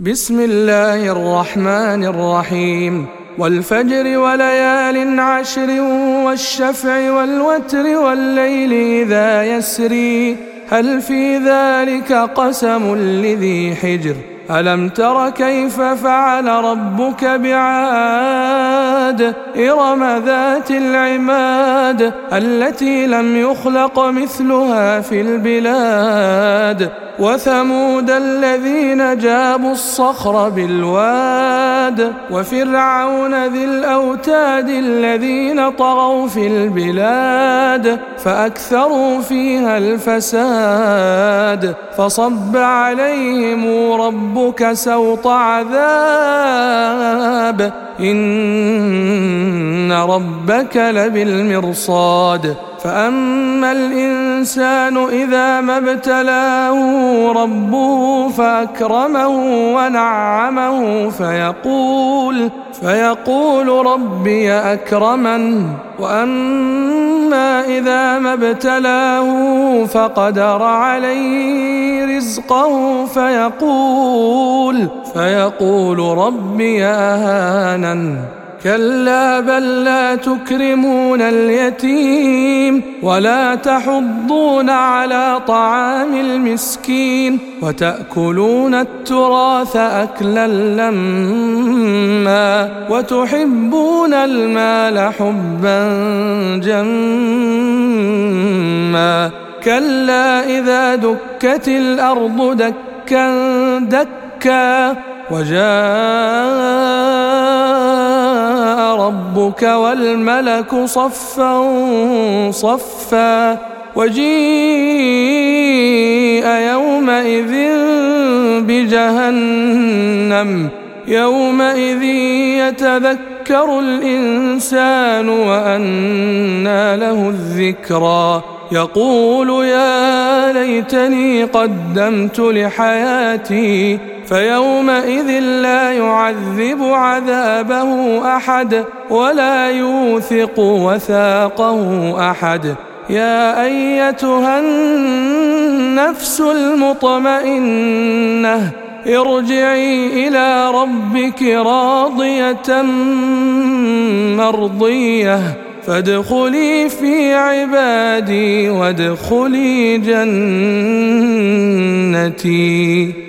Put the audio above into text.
بسم الله الرحمن الرحيم والفجر وليال عشر والشفع والوتر والليل إذا يسري هل في ذلك قسم لذي حجر ألم تر كيف فعل ربك بعاد إرم ذات العماد التي لم يخلق مثلها في البلاد وثمود الذين جابوا الصخر بالواد وفرعون ذي الأوتاد الذين طغوا في البلاد فأكثروا فيها الفساد فصب عليهم ربك سوط عذاب إن ربك لبالمرصاد فأما الإنسان إذا ما ابتلاه ربه فأكرمه ونعمه فيقول ربي أكرمن وأما إذا ما ابتلاه فقدر عليه رزقه فيقول ربي أهانن كلا بل لا تكرمون اليتيم ولا تحضون على طعام المسكين وتأكلون التراث أكلا لما وتحبون المال حبا جما كلا إذا دكت الأرض دكا دكا وجاء ربك والملك صفا صفا وجيء يومئذ بجهنم يومئذ يتذكر الإنسان وأنى له الذكرى يقول يا ليتني قدمت لحياتي فيومئذ لا يعذب عذابه أحد ولا يوثق وثاقه أحد يا أيتها النفس المطمئنة ارجعي إلى ربك راضية مرضية فادخلي في عبادي وادخلي جنتي.